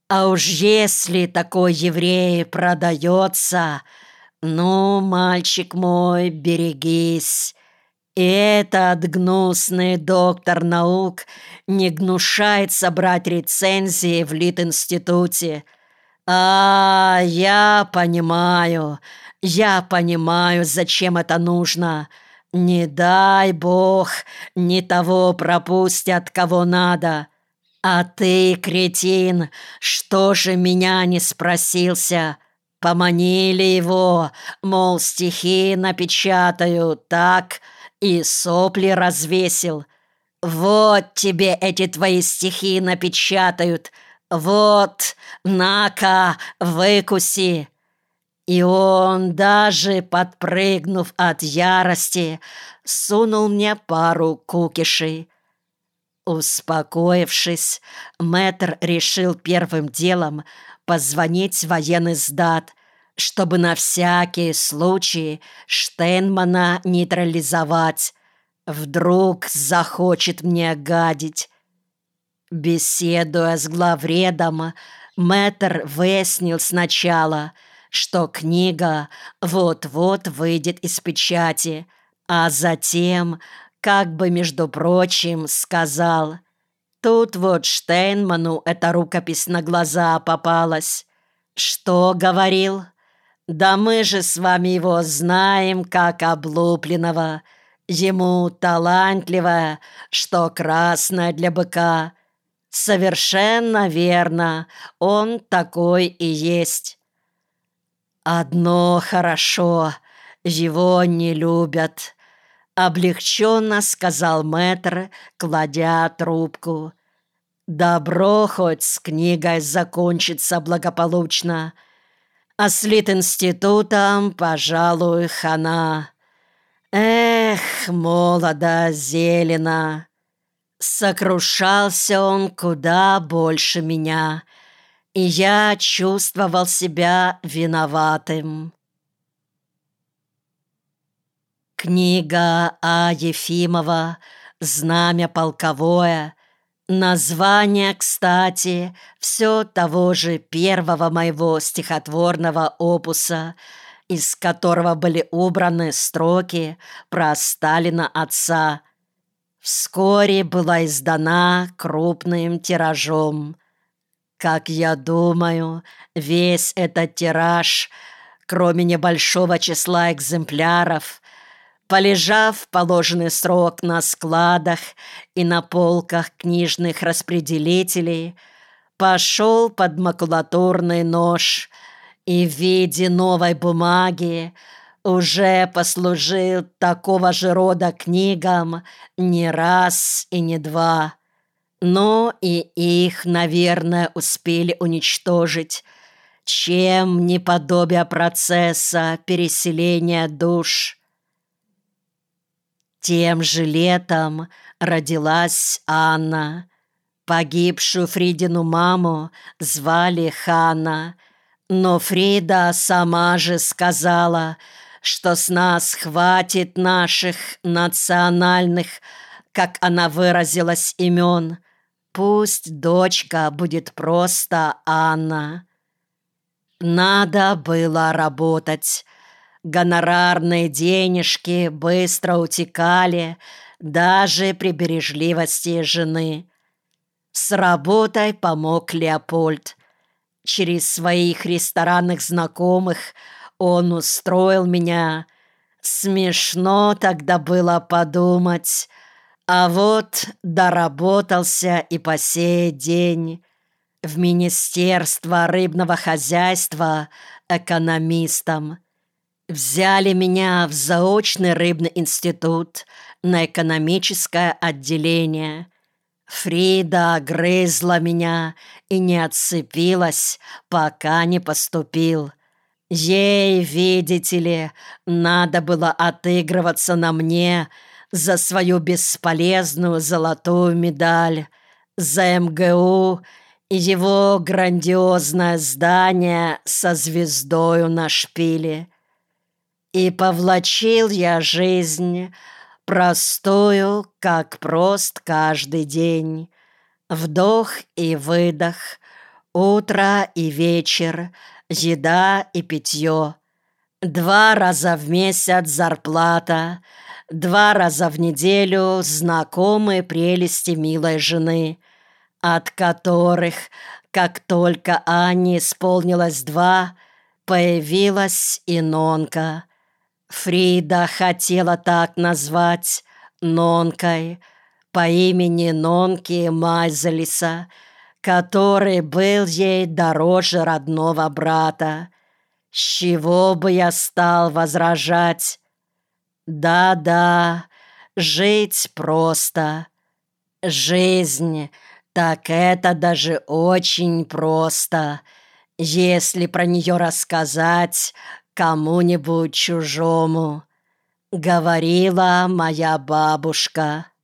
А уж если такой еврей продается, ну, мальчик мой, берегись. И этот гнусный доктор наук не гнушается брать рецензии в Литинституте. Я понимаю, зачем это нужно. Не дай бог, не того пропустят, кого надо. А ты, кретин, что же меня не спросился? Поманили его, мол, стихи напечатаю, так, и сопли развесил. Вот тебе эти твои стихи напечатают. Вот, на-ка, выкуси. И он, даже подпрыгнув от ярости, сунул мне пару кукишей. Успокоившись, мэтр решил первым делом позвонить в военный сдат, чтобы на всякий случай Штейнмана нейтрализовать. Вдруг захочет мне гадить. Беседуя с главредом, мэтр выяснил сначала, что книга вот-вот выйдет из печати, а затем, как бы между прочим, сказал: «Тут вот Штейнману эта рукопись на глаза попалась». «Что говорил? Да мы же с вами его знаем как облупленного. Ему талантливая, что красная для быка». «Совершенно верно, он такой и есть». «Одно хорошо, его не любят», — облегченно сказал мэтр, кладя трубку. «Добро хоть с книгой закончится благополучно, а с Литинститутом, пожалуй, хана. Эх, молодо зелено». Сокрушался он куда больше меня, и я чувствовал себя виноватым. Книга А. Ефимова «Знамя полковое». Название, кстати, все того же первого моего стихотворного опуса, из которого были убраны строки про Сталина отца. Вскоре была издана крупным тиражом. Как я думаю, весь этот тираж, кроме небольшого числа экземпляров, полежав в положенный срок на складах и на полках книжных распределителей, пошел под макулатурный нож и в виде новой бумаги уже послужил такого же рода книгам не раз и не два. Но и их, наверное, успели уничтожить, чем не подобие процесса переселения душ. Тем же летом родилась Анна. Погибшую Фридину маму звали Ханна, но Фрида сама же сказала, что с нас хватит наших национальных, как она выразилась, имен. Пусть дочка будет просто Анна. Надо было работать. Гонорарные денежки быстро утекали, даже при бережливости жены. С работой помог Леопольд. Через своих ресторанных знакомых он устроил меня. Смешно тогда было подумать. А вот доработался и по сей день в Министерство рыбного хозяйства экономистом. Взяли меня в заочный рыбный институт на экономическое отделение. Фрида грызла меня и не отцепилась, пока не поступил. Ей, видите ли, надо было отыгрываться на мне за свою бесполезную золотую медаль, за МГУ и его грандиозное здание со звездою на шпиле. И повлачил я жизнь, простую, как прост каждый день. Вдох и выдох, Утро и вечер, еда и питье. 2 раза в месяц зарплата, 2 раза в неделю знакомые прелести милой жены, от которых, как только Анне исполнилось 2, появилась и Нонка. Фрида хотела так назвать Нонкой по имени Нонки Майзелиса, который был ей дороже родного брата. С чего бы я стал возражать? Да-да, жить просто. Жизнь, так это даже очень просто, если про нее рассказать кому-нибудь чужому, говорила моя бабушка.